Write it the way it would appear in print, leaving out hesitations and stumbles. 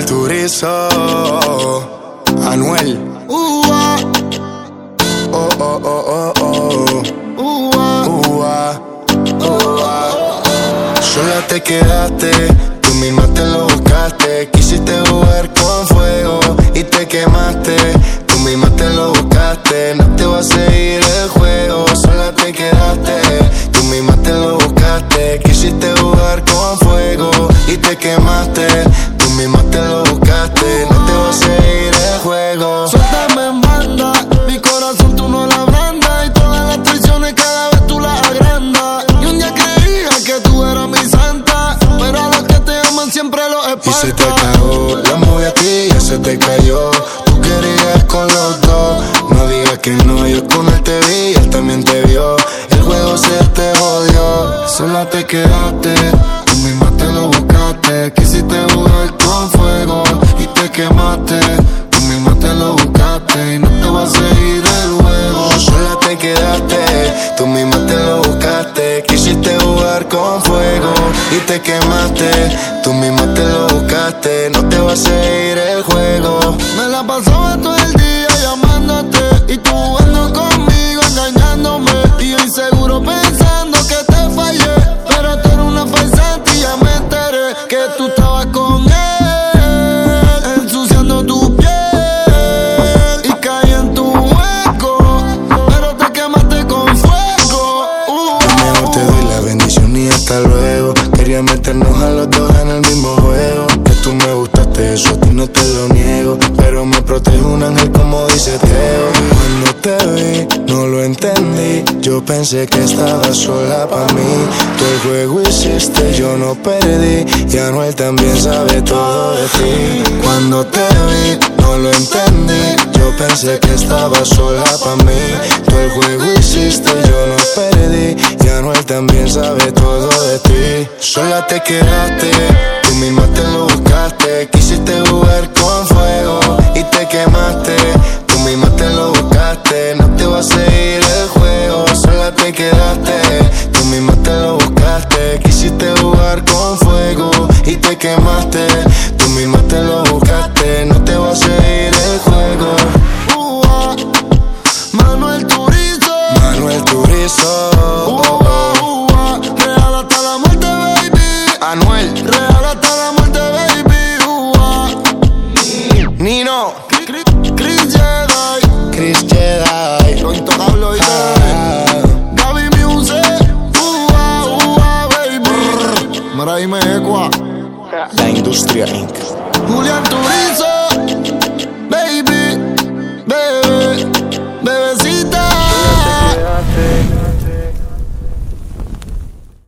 Turizo, Anuel. Oh, oh, oh, oh, oh. Sola te quedaste, tú misma te lo buscaste. Quisiste jugar con fuego y te quemaste. Tú misma te lo buscaste, no te va a seguir el juego. Sola te quedaste, tú misma te lo buscaste. Quisiste jugar con fuego y te quemaste. Tú misma te lo buscaste, no te va a seguir el juego. Suéltame en banda, mi corazón tú no la abrandas. Y todas las traiciones cada vez tú las agrandas. Y un día creía que tú eras mi santa, pero a los que te aman siempre los espantas. Y se te acabó, la movie a ti ya se te cayó. Tú querías con los dos, no digas que no. Yo con él te vi, él también te vio. El juego se te jodió, sola te quedaste. Tú misma te lo buscaste. Quisiste jugar con fuego y te quemaste. Tú misma te lo buscaste y no te va a seguir el juego. Sola te quedaste, tú misma te lo buscaste. Quisiste jugar con fuego y te quemaste. Tú misma te lo buscaste, no te va a seguir el juego. Me la pasaba todo el día llamándote y tú jugando conmigo, engañándome. Y yo inseguro pensando que te fallé, pero tú eres una farsante y ya me enteré que tú estabas con él, ensuciando tu piel y caí en tu hueco, pero te quemaste con fuego. Mejor te doy la bendición y hasta luego. Quería meternos a los dos en el mismo juego. Que tú me gustaste, eso a ti no te lo niego, pero me protege un ángel como dice Teo. Cuando te vi, no lo entendí. Yo pensé que estabas sola pa' mí. Tú el juego hiciste, yo no perdí. Y Anuel también sabe todo de ti. Cuando te vi, no lo entendí. Yo pensé que estabas sola pa' mí. Tú el juego hiciste, yo no perdí. Y Anuel también sabe todo de ti. Sola te quedaste, tú misma te lo buscaste. Quisiste jugar con fuego y te quemaste. Tú misma te lo buscaste, no te va a seguir el juego. Sola te quedaste, tú misma te lo buscaste. Quisiste jugar con fuego y te quemaste. Tú misma te lo buscaste, no te va a seguir el juego. Manuel Turizo, Manuel Turizo. real hasta la muerte, baby. Anuel, Real hasta la muerte, baby. Nino, Chris Jedi, lo intocable, oíste. Gaby Music, baby. Maraí Mejecua, La Industria Inc. Julián Turizo.